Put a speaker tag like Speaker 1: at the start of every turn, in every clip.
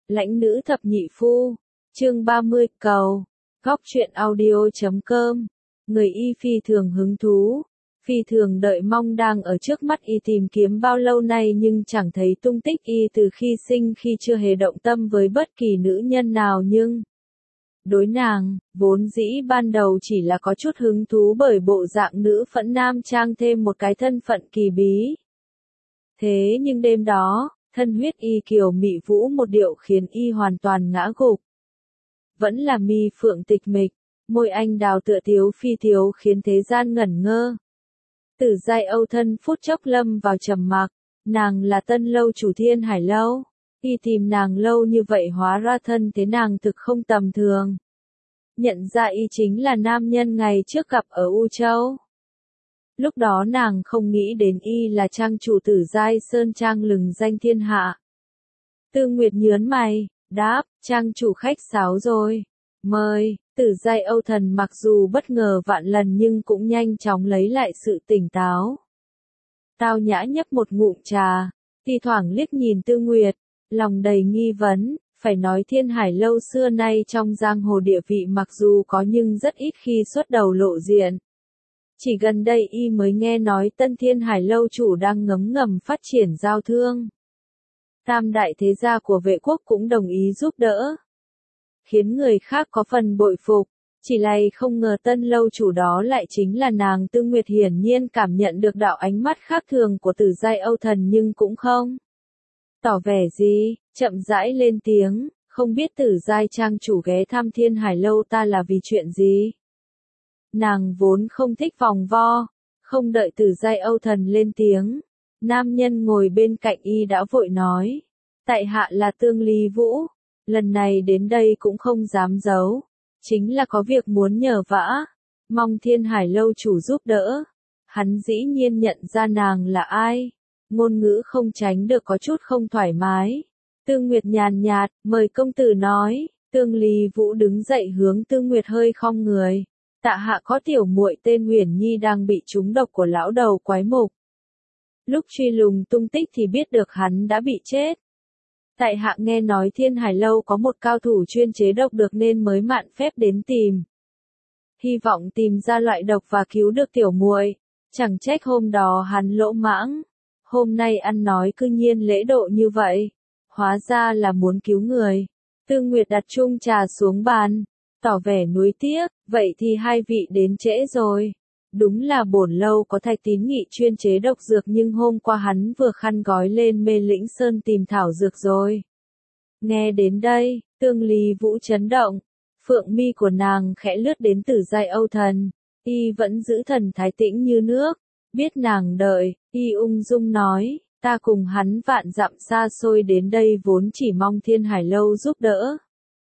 Speaker 1: Lãnh nữ thập nhị phu, chương 30, cầu, góc truyện audio.com, người y phi thường hứng thú, phi thường đợi mong đang ở trước mắt y tìm kiếm bao lâu nay nhưng chẳng thấy tung tích y từ khi sinh khi chưa hề động tâm với bất kỳ nữ nhân nào nhưng đối nàng, vốn dĩ ban đầu chỉ là có chút hứng thú bởi bộ dạng nữ phẫn nam trang thêm một cái thân phận kỳ bí. Thế nhưng đêm đó, thân huyết y kiều mị vũ một điệu khiến y hoàn toàn ngã gục. Vẫn là mi phượng tịch mịch, môi anh đào tựa tiếu phi tiếu khiến thế gian ngẩn ngơ. Tử giai âu thân phút chốc lâm vào trầm mặc, nàng là tân lâu chủ Thiên Hải Lâu. Y tìm nàng lâu như vậy hóa ra thân thế nàng thực không tầm thường. Nhận ra y chính là nam nhân ngày trước gặp ở U Châu. Lúc đó nàng không nghĩ đến y là trang chủ Tử giai sơn trang lừng danh thiên hạ. Tư Nguyệt nhớn mày, đáp, trang chủ khách sáo rồi. Mời, Tử giai âu thần mặc dù bất ngờ vạn lần nhưng cũng nhanh chóng lấy lại sự tỉnh táo. Tao nhã nhấp một ngụm trà, thi thoảng liếc nhìn Tư Nguyệt, lòng đầy nghi vấn, phải nói Thiên Hải Lâu xưa nay trong giang hồ địa vị mặc dù có nhưng rất ít khi xuất đầu lộ diện. Chỉ gần đây y mới nghe nói Tân Thiên Hải Lâu chủ đang ngấm ngầm phát triển giao thương. Tam đại thế gia của Vệ quốc cũng đồng ý giúp đỡ, khiến người khác có phần bội phục. Chỉ là không ngờ Tân lâu chủ đó lại chính là nàng Tư Nguyệt, hiển nhiên cảm nhận được đạo ánh mắt khác thường của Tử giai âu thần nhưng cũng không tỏ vẻ gì, chậm rãi lên tiếng, không biết Tử giai trang chủ ghé thăm Thiên Hải Lâu ta là vì chuyện gì. Nàng vốn không thích vòng vo, không đợi Tử giai âu thần lên tiếng, nam nhân ngồi bên cạnh y đã vội nói, tại hạ là Tương Lý Vũ, lần này đến đây cũng không dám giấu, chính là có việc muốn nhờ vả, mong Thiên Hải Lâu chủ giúp đỡ. Hắn dĩ nhiên nhận ra nàng là ai, ngôn ngữ không tránh được có chút không thoải mái. Tư Nguyệt nhàn nhạt, mời công tử nói. Tương Lý Vũ đứng dậy hướng Tư Nguyệt hơi khom người. Tạ hạ có tiểu muội tên Huyền Nhi đang bị trúng độc của lão đầu quái mục. Lúc truy lùng tung tích thì biết được hắn đã bị chết. Tại hạ nghe nói Thiên Hải Lâu có một cao thủ chuyên chế độc được nên mới mạn phép đến tìm. Hy vọng tìm ra loại độc và cứu được tiểu muội. Chẳng trách hôm đó hắn lỗ mãng. Hôm nay ăn nói cư nhiên lễ độ như vậy. Hóa ra là muốn cứu người. Tư Nguyệt đặt chung trà xuống bàn, tỏ vẻ nuối tiếc, vậy thì hai vị đến trễ rồi. Đúng là bổn lâu có Thạch Tín Nghị chuyên chế độc dược nhưng hôm qua hắn vừa khăn gói lên Mê Lĩnh Sơn tìm thảo dược rồi. Nghe đến đây, Tương Lý Vũ chấn động, phượng mi của nàng khẽ lướt đến Tử giai âu thần, y vẫn giữ thần thái tĩnh như nước, biết nàng đợi, y ung dung nói, ta cùng hắn vạn dặm xa xôi đến đây vốn chỉ mong Thiên Hải Lâu giúp đỡ.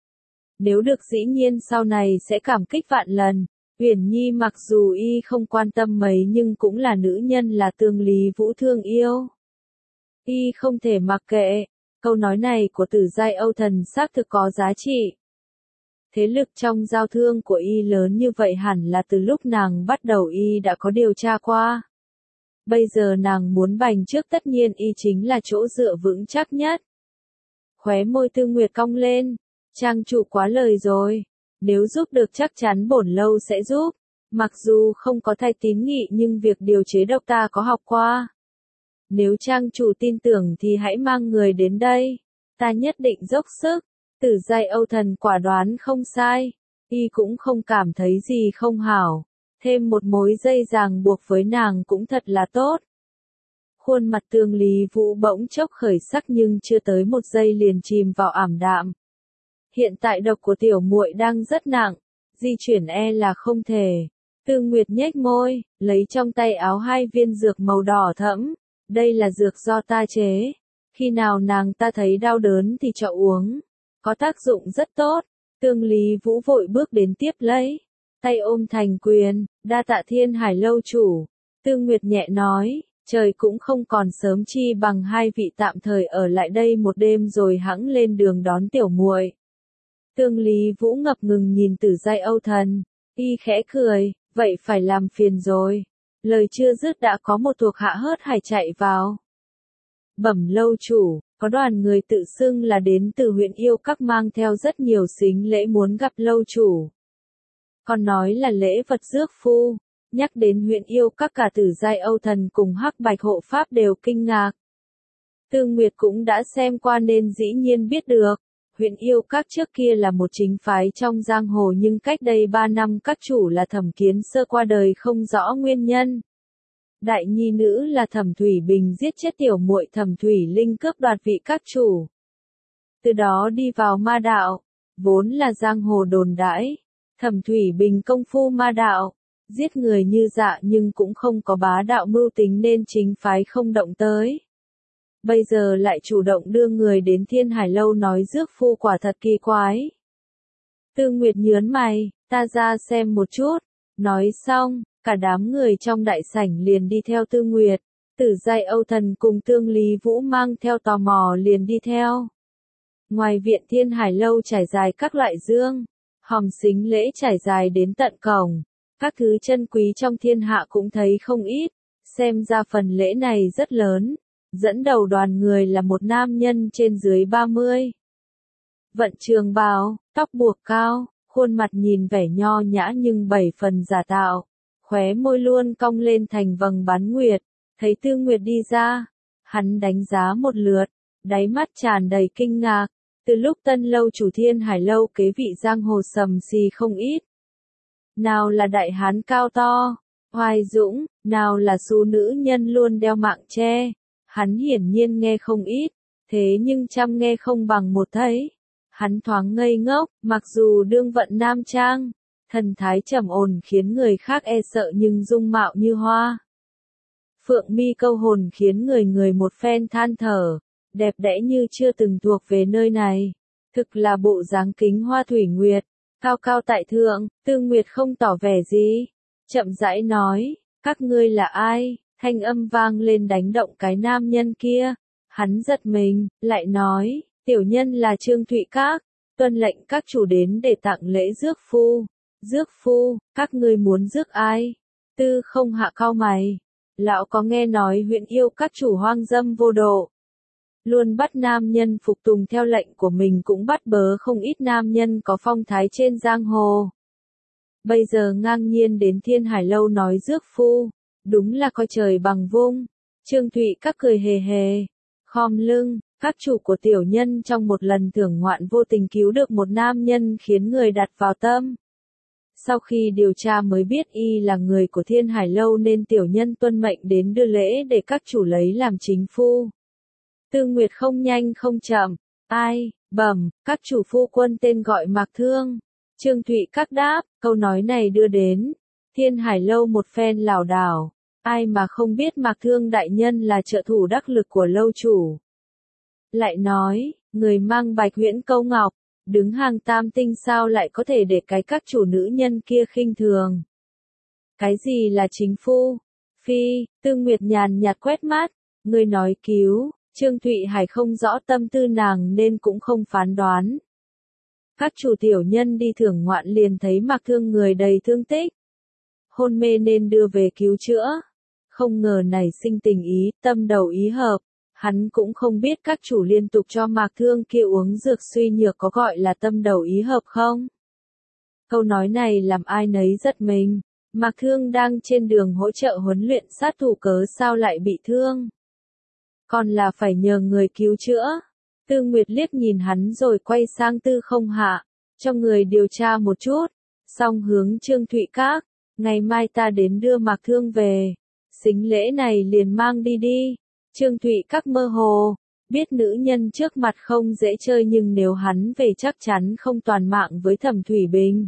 Speaker 1: Nếu được dĩ nhiên sau này sẽ cảm kích vạn lần. Huyền Nhi mặc dù y không quan tâm mấy nhưng cũng là nữ nhân là Tương Lý Vũ thương yêu. Y không thể mặc kệ, câu nói này của Tử giai âu thần xác thực có giá trị. Thế lực trong giao thương của y lớn như vậy hẳn là từ lúc nàng bắt đầu y đã có điều tra qua. Bây giờ nàng muốn bành trước tất nhiên y chính là chỗ dựa vững chắc nhất. Khóe môi Tư Nguyệt cong lên, trang chủ quá lời rồi. Nếu giúp được chắc chắn bổn lâu sẽ giúp. Mặc dù không có Thạch Tín Nghị nhưng việc điều chế độc ta có học qua. Nếu trang chủ tin tưởng thì hãy mang người đến đây. Ta nhất định dốc sức. Tử giai âu thần quả đoán không sai. Y cũng không cảm thấy gì không hảo. Thêm một mối dây ràng buộc với nàng cũng thật là tốt. Khuôn mặt Tương Lý Vũ bỗng chốc khởi sắc nhưng chưa tới một giây liền chìm vào ảm đạm. Hiện tại độc của tiểu muội đang rất nặng, di chuyển e là không thể. Tư Nguyệt nhếch môi, lấy trong tay áo hai viên dược màu đỏ thẫm. Đây là dược do ta chế. Khi nào nàng ta thấy đau đớn thì cho uống. Có tác dụng rất tốt. Tương Lý Vũ vội bước đến tiếp lấy. Tay ôm thành quyền, đa tạ Thiên Hải Lâu chủ. Tư Nguyệt nhẹ nói, trời cũng không còn sớm chi bằng hai vị tạm thời ở lại đây một đêm rồi hẵng lên đường đón tiểu muội. Tương Lý Vũ ngập ngừng nhìn Tử giai âu thần, y khẽ cười, vậy phải làm phiền rồi. Lời chưa dứt đã có một thuộc hạ hớt hải chạy vào. Bẩm lâu chủ, Có đoàn người tự xưng là đến từ huyện Yêu Các mang theo rất nhiều sính lễ muốn gặp lâu chủ. Còn nói là lễ vật rước phu, nhắc đến huyện Yêu Các cả Tử Giai Âu Thần cùng Hắc Bạch hộ pháp đều kinh ngạc. Tư Nguyệt cũng đã xem qua nên dĩ nhiên biết được, huyện Yêu Các trước kia là một chính phái trong giang hồ nhưng cách đây 3 năm các chủ là Thẩm Kiến Sơ qua đời không rõ nguyên nhân. Đại nhi nữ là Thẩm Thủy Bình giết chết tiểu muội Thẩm Thủy Linh cướp đoạt vị các chủ. Từ đó đi vào ma đạo, vốn là giang hồ đồn đãi, Thẩm Thủy Bình công phu ma đạo, giết người như dạ nhưng cũng không có bá đạo mưu tính nên chính phái không động tới. Bây giờ lại chủ động đưa người đến Thiên Hải Lâu nói rước phu quả thật kỳ quái. Tư Nguyệt nhớn mày, ta ra xem một chút. Nói xong, cả đám người trong đại sảnh liền đi theo Tư Nguyệt. Tử Giai Âu Thần cùng Tương Lý Vũ mang theo tò mò liền đi theo. Ngoài viện Thiên Hải Lâu trải dài các loại dương, hòm sính lễ trải dài đến tận cổng. Các thứ chân quý trong thiên hạ cũng thấy không ít. Xem ra phần lễ này rất lớn. Dẫn đầu đoàn người là một nam nhân trên dưới 30. Vận trường bào, tóc buộc cao, khuôn mặt nhìn vẻ nho nhã nhưng 7 phần giả tạo. Khóe môi luôn cong lên thành vầng bán nguyệt. Thấy Tư Nguyệt đi ra, hắn đánh giá một lượt, đáy mắt tràn đầy kinh ngạc. Từ lúc tân lâu chủ Thiên Hải Lâu kế vị giang hồ sầm xì không ít. Nào là đại hán cao to, oai dũng, nào là xú nữ nhân luôn đeo mạng che. Hắn hiển nhiên nghe không ít, thế nhưng trăm nghe không bằng một thấy. Hắn thoáng ngây ngốc, mặc dù đương vận nam trang, thần thái trầm ổn khiến người khác e sợ nhưng dung mạo như hoa. Phượng mi câu hồn khiến người người một phen than thở, đẹp đẽ như chưa từng thuộc về nơi này. Thực là bộ dáng kính hoa thủy nguyệt, cao cao tại thượng. Tư Nguyệt không tỏ vẻ gì, chậm rãi nói, các ngươi là ai? Thanh âm vang lên đánh động cái nam nhân kia. Hắn giật mình, lại nói, tiểu nhân là Trương Thụy Các, tuân lệnh các chủ đến để tặng lễ rước phu. Rước phu, các ngươi muốn rước ai? Tư Không Hạ cau mày. Lão có nghe nói huyện Yêu các chủ hoang dâm vô độ. Luôn bắt nam nhân phục tùng theo lệnh của mình cũng bắt bớ không ít nam nhân có phong thái trên giang hồ. Bây giờ ngang nhiên đến Thiên Hải Lâu nói rước phu. Đúng là coi trời bằng vung. Trương Thụy Các cười hề hề, khom lưng. Các chủ của tiểu nhân trong một lần thưởng ngoạn vô tình cứu được một nam nhân khiến người đặt vào tâm. Sau khi điều tra mới biết y là người của Thiên Hải Lâu nên tiểu nhân tuân mệnh đến đưa lễ để các chủ lấy làm chính phu. Tư Nguyệt không nhanh không chậm, ai, bẩm, các chủ phu quân tên gọi Mạc Thương. Trương Thụy Các đáp, câu nói này đưa đến Thiên Hải Lâu một phen lảo đảo. Ai mà không biết Mạc Thương đại nhân là trợ thủ đắc lực của lâu chủ. Lại nói, người mang bạch huyễn câu ngọc, đứng hàng tam tinh sao lại có thể để cái các chủ nữ nhân kia khinh thường. Cái gì là chính phu? Phi, Tư Nguyệt nhàn nhạt quét mắt, người nói cứu, Trương Thụy Hải không rõ tâm tư nàng nên cũng không phán đoán. Các chủ tiểu nhân đi thưởng ngoạn liền thấy Mạc Thương người đầy thương tích. Hôn mê nên đưa về cứu chữa. Không ngờ nảy sinh tình ý, tâm đầu ý hợp. Hắn cũng không biết các chủ liên tục cho Mạc Thương kia uống dược suy nhược có gọi là tâm đầu ý hợp không? Câu nói này làm ai nấy giật mình. Mạc Thương đang trên đường hỗ trợ huấn luyện sát thủ cớ sao lại bị thương? Còn là phải nhờ người cứu chữa. Tư Nguyệt liếc nhìn hắn rồi quay sang Tư Không Hạ, cho người điều tra một chút, xong hướng Trương Thụy Các, ngày mai ta đến đưa Mạc Thương về, sính lễ này liền mang đi đi. Trương Thụy Các mơ hồ, biết nữ nhân trước mặt không dễ chơi nhưng nếu hắn về chắc chắn không toàn mạng với Thẩm Thủy Bình.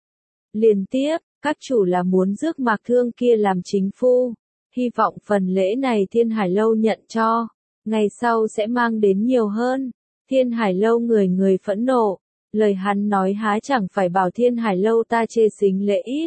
Speaker 1: Liên tiếp, các chủ là muốn rước Mạc Thương kia làm chính phu, hy vọng phần lễ này Thiên Hải Lâu nhận cho, ngày sau sẽ mang đến nhiều hơn. Thiên Hải Lâu người người phẫn nộ, lời hắn nói há chẳng phải bảo Thiên Hải Lâu ta chê sính lễ ít.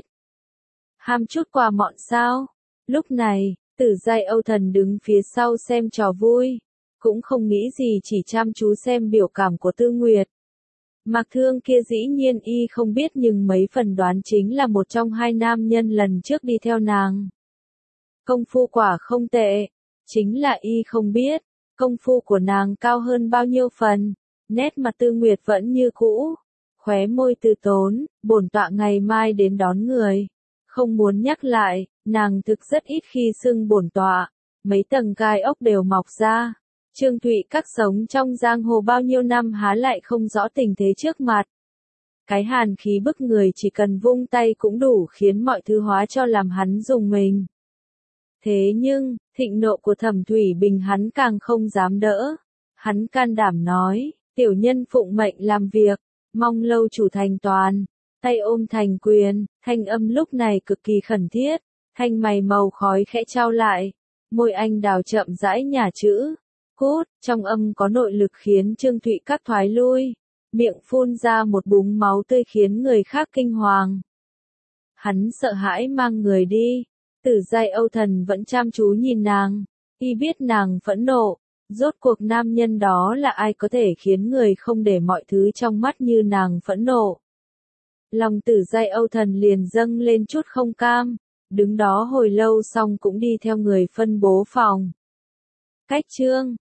Speaker 1: Ham chút quà mọn sao? Lúc này, Tử Giai Âu Thần đứng phía sau xem trò vui, cũng không nghĩ gì chỉ chăm chú xem biểu cảm của Tư Nguyệt. Mạc Thương kia dĩ nhiên y không biết nhưng mấy phần đoán chính là một trong hai nam nhân lần trước đi theo nàng. Công phu quả không tệ, chính là y không biết, Công phu của nàng cao hơn bao nhiêu phần, nét mặt Tư Nguyệt vẫn như cũ, khóe môi từ tốn, bổn tọa ngày mai đến đón người. Không muốn nhắc lại, nàng thực rất ít khi xưng bổn tọa, mấy tầng gai ốc đều mọc ra. Trương Thụy Các sống trong giang hồ bao nhiêu năm há lại không rõ tình thế trước mặt. Cái hàn khí bức người chỉ cần vung tay cũng đủ khiến mọi thứ hóa cho làm hắn rùng mình. Thế nhưng, thịnh nộ của Thẩm Thủy Bình hắn càng không dám đỡ. Hắn can đảm nói, tiểu nhân phụng mệnh làm việc, mong lâu chủ thành toàn. Tay ôm thành quyền, thanh âm lúc này cực kỳ khẩn thiết, thanh mày màu khói khẽ trao lại, môi anh đào chậm rãi nhả chữ, cút, trong âm có nội lực khiến Trương Thụy Các thoái lui, miệng phun ra một búng máu tươi khiến người khác kinh hoàng. Hắn sợ hãi mang người đi, Tử Giai Âu Thần vẫn chăm chú nhìn nàng, y biết nàng phẫn nộ, rốt cuộc nam nhân đó là ai có thể khiến người không để mọi thứ trong mắt như nàng phẫn nộ. Lòng Tử Giai Âu Thần liền dâng lên chút không cam, đứng đó hồi lâu xong cũng đi theo người phân bố phòng. Cách chương